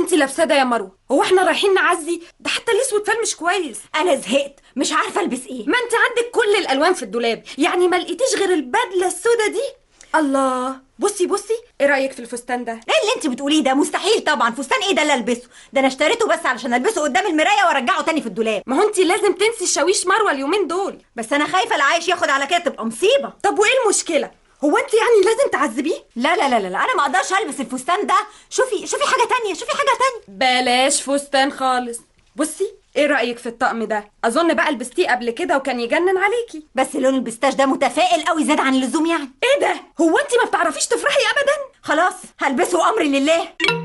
انت لابساه ده يا مروه؟ هو احنا رايحين نعزي؟ ده حتى الاسود فال مش كويس. انا زهقت مش عارفه البس ايه. ما انت عندك كل الالوان في الدولاب، يعني ما لقيتيش غير البدله السودا دي؟ الله، بصي ايه رايك في الفستان ده؟ ايه اللي انت بتقوليه ده؟ مستحيل طبعا. فستان ايه ده اللي البسه؟ ده انا اشتريته بس علشان البسه قدام المرايه وارجعه تاني في الدولاب. ما هو انت لازم تنسي الشاويش مروه اليومين دول. بس انا خايفه العايش ياخد على كده تبقى مصيبه. طب وايه المشكله؟ هو انت يعني لازم تعذبيه؟ لا لا لا لا، انا ما اقدرش البس الفستان ده. شوفي حاجه تانية، شوفي حاجه تانية. بلاش فستان خالص. بصي ايه رايك في الطقم ده؟ اظن بقى لبستيه قبل كده وكان يجنن عليكي. بس لون البستاش ده متفائل قوي زاد عن اللزوم يعني. ايه ده؟ هو انت ما بتعرفيش تفرحي ابدا؟ خلاص هلبسه امري لله.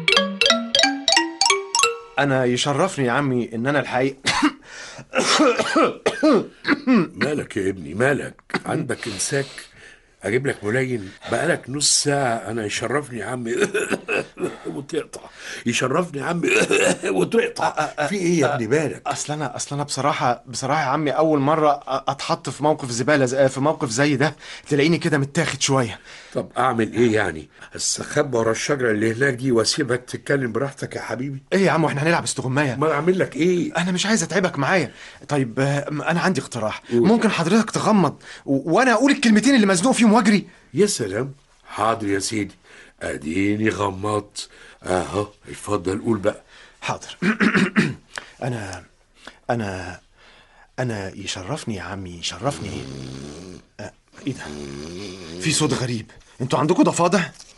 انا يشرفني يا عمي ان انا الحقيقة مالك يا ابني مالك؟ عندك امساك؟ اجيب لك ملين؟ بقالك نص ساعة. انا يشرفني يا عمي وتقطع. يشرفني يا عمي وتقطع. في ايه يا ابني بالك؟ اصل انا بصراحة يا عمي اول مرة اتحط في موقف زبالة، في موقف زي ده تلاقيني كده متاخد شوية. طب اعمل ايه يعني؟ استخبى ورا الشجرة اللي هناك دي واسيبك تتكلم براحتك يا حبيبي؟ ايه يا عم واحنا هنلعب استغماية؟ ما اعمل لك ايه؟ انا مش عايز اتعبك معايا. طيب انا عندي اقتراح. ممكن حضرتك تغمض وانا اقول الكلمتين اللي مزنوق فيهم واجري؟ يا سلام، حاضر يا سيدي، اديني غمضت اهو. اتفضل قول بقى. حاضر. انا يشرفني يا عمي، يشرفني. ايه ده؟ في صوت غريب، انتوا عندكم ضفادع؟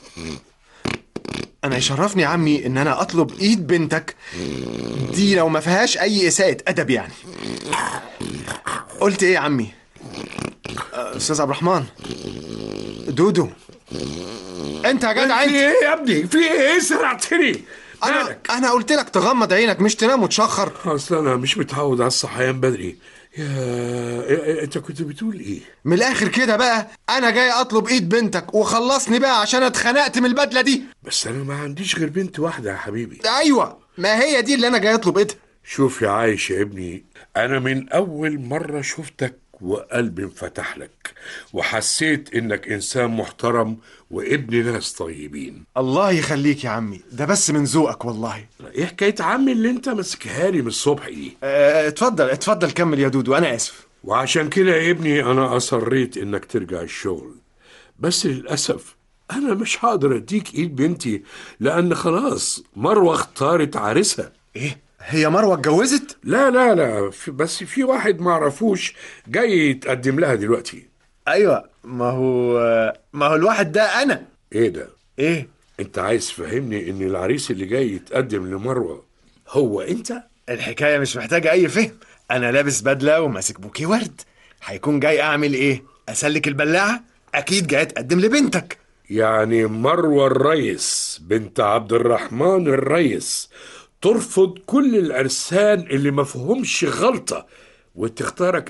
انا يشرفني يا عمي ان انا اطلب ايد بنتك دي لو ما فيهاش اي اساءة ادب يعني. قلت ايه يا عمي؟ استاذ عبد الرحمن، دودو، انت يا جدع انت. في ايه يا ابني؟ في ايه؟ سرعتني. انا قلت لك تغمض عينك مش تنام وتشخر. اصل انا مش متعود على الصحيان بدري. يا انت كنت بتقول ايه؟ من الاخر كده بقى، انا جاي اطلب ايد بنتك وخلصني بقى عشان اتخنقت من البدله دي. بس انا ما عنديش غير بنت واحده يا حبيبي. ايوه، ما هي دي اللي انا جاي اطلب ايدها. شوف يا عايش يا ابني، انا من اول مره شفتك وقلبي انفتح لك وحسيت انك انسان محترم وابن ناس طيبين. الله يخليك يا عمي، ده بس من ذوقك والله. ايه حكايه عمي اللي انت ماسكها لي من الصبح دي؟ اتفضل كمل يا دودو، انا اسف. وعشان كده يا ابني انا اصريت انك ترجع الشغل، بس للاسف انا مش هقدر اديك ايد بنتي لان خلاص مروه اختارت عريسها. ايه؟ هي مروه اتجوزت؟ لا بس في واحد معرفوش جاي يتقدم لها دلوقتي. ايوه، ما هو الواحد ده انا. ايه ده؟ ايه؟ انت عايز تفهمني ان العريس اللي جاي يتقدم لمروه هو انت؟ الحكايه مش محتاجه اي فهم. انا لابس بدله وماسك بوكيه ورد، هيكون جاي اعمل ايه؟ اسلك البلاعه؟ اكيد جاي اتقدم لبنتك. يعني مروه الريس بنت عبد الرحمن الريس ترفض كل العرسان اللي مفهومش غلطه وتختارك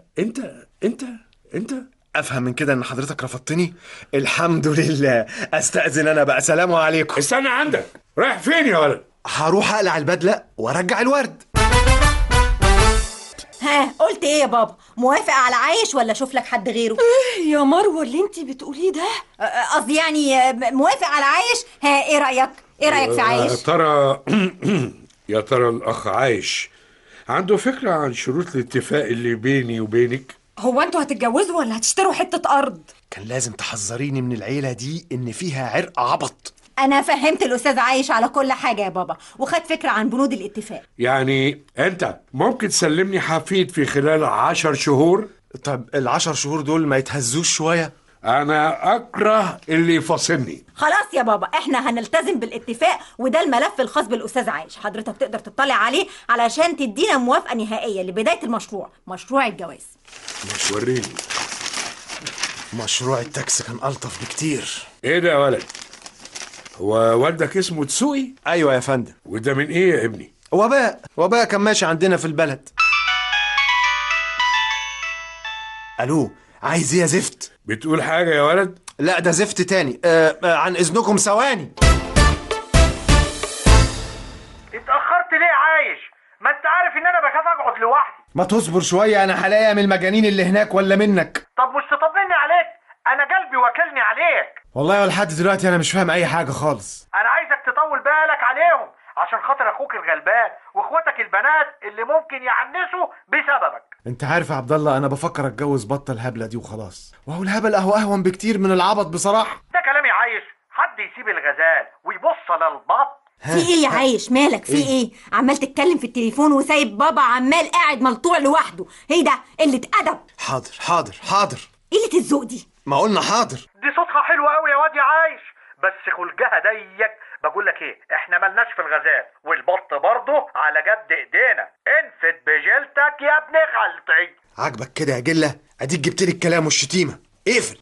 انت؟ افهم من كده ان حضرتك رفضتني؟ الحمد لله. استأذن انا بقى، سلام عليكم. استنى عندك، رايح فين يا ولد؟ هروح اقلع البدله وارجع الورد. ها، قلت ايه يا بابا؟ موافق على عايش ولا اشوف لك حد غيره؟ ايه يا مروه اللي انت بتقوليه ده؟ قصدي يعني موافق على عايش. ها، ايه رايك في عايش؟ يا ترى الاخ عايش عنده فكره عن شروط الاتفاق اللي بيني وبينك؟ هو انتوا هتتجوزوا ولا هتشتروا حته ارض؟ كان لازم تحذريني من العيله دي ان فيها عرق عبط. انا فهمت الاستاذ عايش على كل حاجه يا بابا، وخد فكره عن بنود الاتفاق. يعني انت ممكن تسلمني حفيد في خلال 10 شهور؟ طب ال10 شهور دول ما يتهزوش شويه؟ انا اكره اللي يفاصلني. خلاص يا بابا، احنا هنلتزم بالاتفاق، وده الملف الخاص بالاستاذ عايش. حضرتك تقدر تطلع عليه علشان تدينا موافقه نهائيه لبدايه مشروع الجواز. مش وريني. مشروع التاكسي كان الطف بكتير. ايه ده يا ولد؟ هو والدك اسمه تسوقي؟ ايوه يا فندم. وده من ايه يا ابني؟ وباء كان ماشي عندنا في البلد. الو، عايز ايه يا زفت؟ بتقول حاجه يا ولد؟ لا ده زفت تاني. عن اذنكم ثواني. اتأخرت ليه عايش؟ ما انت عارف ان انا بخاف اقعد لوحدي. ما تصبر شويه، انا هلاقيها من المجانين اللي هناك ولا منك؟ طب مش تطمني عليك؟ انا قلبي واكلني عليك. والله لحد دلوقتي انا مش فاهم اي حاجه خالص. انا عايزك تطول بالك عليهم عشان خاطر اخوك الغلبان واخواتك البنات اللي ممكن يعنسوا بسببك. انت عارف يا عبد الله، انا بفكر اتجوز بطه الهبله دي وخلاص، وهو الهبل اهون بكتير من العبط بصراحه. ده كلام يعيش؟ حد يسيب الغزال ويبص للبط؟ في ايه يا عايش؟ مالك؟ في ايه؟ عمال تتكلم في التليفون وسايب بابا عمال قاعد ملطوع لوحده. ايه ده؟ قلة ادب. حاضر حاضر حاضر. قلة الذوق دي. ما قلنا حاضر. دي صوتها حلو قوي يا واد يا عايش، بس خلقها ضيق. بقول لك ايه، احنا ملناش في الغزال والبط برضه على جد ايدينا. انفد بجلتك يا ابن خالتي. عاجبك كده يا جله؟ اديك جبت لي الكلام والشتيمه. اقفل.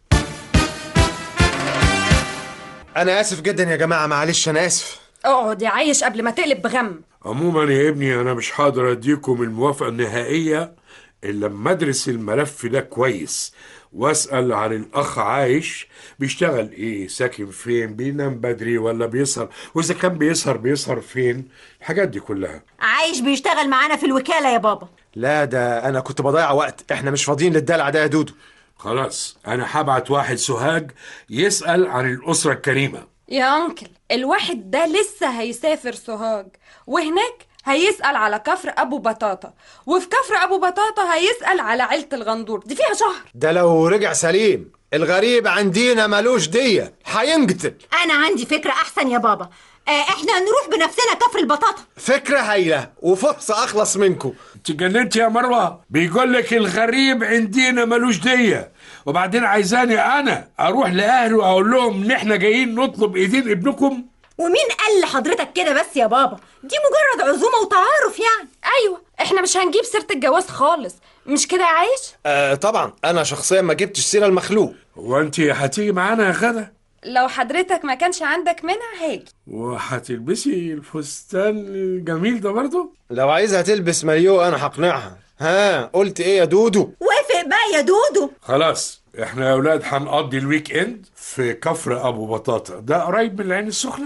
انا اسف جدا يا جماعه، معلش انا اسف. اقعد يا عايش قبل ما تقلب بغم. عموما يا ابني انا مش هقدر اديكم الموافقه النهائيه الا لما ادرس الملف ده كويس واسال عن الاخ عايش بيشتغل ايه، ساكن فين، بينام بدري ولا بيسهر، واذا كان بيسهر فين، الحاجات دي كلها. عايش بيشتغل معانا في الوكالة يا بابا. لا ده انا كنت بضيع وقت، احنا مش فاضيين للدلع ده يا دودو. خلاص انا هبعت واحد سوهاج يسال عن الاسره الكريمه. يا انكل، الواحد ده لسه هيسافر سوهاج، وهناك هيسأل على كفر أبو بطاطا، وفي كفر أبو بطاطا هيسأل على عيلة الغندور. دي فيها شهر. ده لو رجع سليم. الغريب عندنا ملوش دية، هينقتل. أنا عندي فكرة أحسن يا بابا. إحنا نروح بنفسنا كفر البطاطا. فكرة هايلة وفرصة أخلص منكم. انت جننت يا مروة؟ بيقول لك الغريب عندنا ملوش دية، وبعدين عايزاني أنا أروح لأهله وأقول لهم إن إحنا جايين نطلب إيدين ابنكم؟ ومين قال لحضرتك كده بس يا بابا؟ دي مجرد عزومة وتعارف يعني. أيوة، إحنا مش هنجيب سيرة الجواز خالص، مش كده يا عايش؟ طبعا أنا شخصيا ما جبتش سيرة المخلوق. وأنت هتيجي معانا يا غدا؟ لو حضرتك ما كانش عندك منع هاجي. وهتلبسي الفستان الجميل ده برضو؟ لو عايزها تلبس مايو أنا هقنعها. ها قلت إيه يا دودو؟ وافق بقى يا دودو. خلاص احنا يا اولاد هنقضي الويك اند في كفر ابو بطاطا، ده قريب من العين السخنه.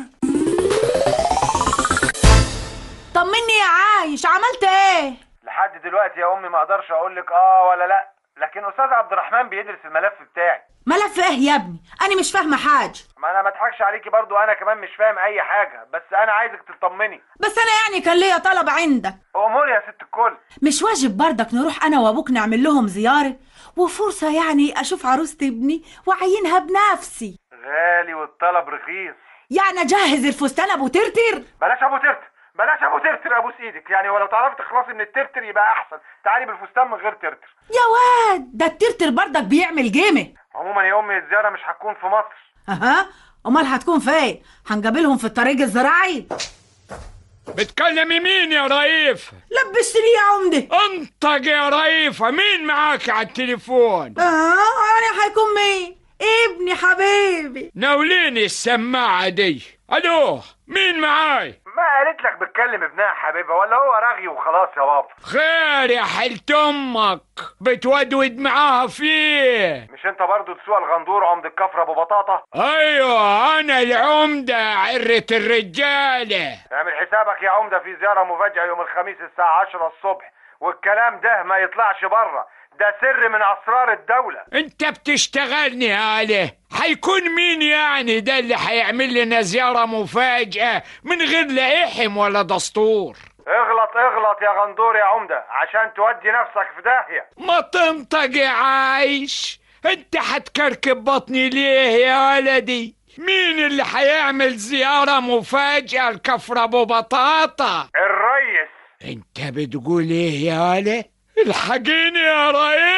طمني يا عايش، عملت ايه؟ لحد دلوقتي يا امي ما اقدرش اقول لك ولا لا، لكن استاذ عبد الرحمن بيدرس الملف بتاعي. ملف ايه يا ابني؟ انا مش فاهمه حاجه. ما انا ما اضحكش عليكي برضو، انا كمان مش فاهم اي حاجه، بس انا عايزك تطمني. بس انا يعني كان ليا طلب عندك. امور يا ست الكل. مش واجب برضك نروح انا وابوك نعمل لهم زياره وفرصه يعني اشوف عروسة ابني واعينها بنفسي؟ غالي والطلب رخيص. يعني اجهز الفستان ابو ترتر؟ بلاش ابو ترتر، بلاش ابو ترتر، ابوس ايدك يعني، ولو تعرفي تخلصي من الترتر يبقى احسن. تعالي بالفستان من غير ترتر. يا واد ده الترتر برضك بيعمل جيمه. عموما يا امي الزياره مش هتكون في مصر. اها، امال هتكون فين؟ هنقابلهم في الطريق الزراعي. بتكلمي مين يا رئيف؟ لبستني يا عمده. انطق يا رئيفة، مين معاك على التليفون؟ انا هيكون مين؟ ابني حبيبي. ناوليني السماعة دي. الو، مين معاي؟ ما قالت لك بتكلم ابنها حبيبها ولا هو رغي وخلاص يا بابا؟ خير يا حلت امك، بتودود معاها فيه. مش انت برضو تسوق الغندور عمد الكفر ابو بطاطا؟ ايوه انا العمدة عرة الرجالة. اعمل حسابك يا عمدة في زيارة مفاجئة يوم الخميس الساعة 10 الصبح، والكلام ده ما يطلعش بره، ده سر من اسرار الدولة. انت بتشتغلني هاله. هيكون مين يعني ده اللي هيعمل لنا زيارة مفاجأة من غير لا إحم ولا دستور؟ اغلط يا غندور يا عمدة عشان تودي نفسك في داهية. ما تنطق يا عايش، انت هتكركب بطني ليه يا ولدي؟ مين اللي هيعمل زيارة مفاجأة لكفر ابو بطاطا؟ الريس. انت بتقول ايه يا ولد؟ الحقيني يا ريس.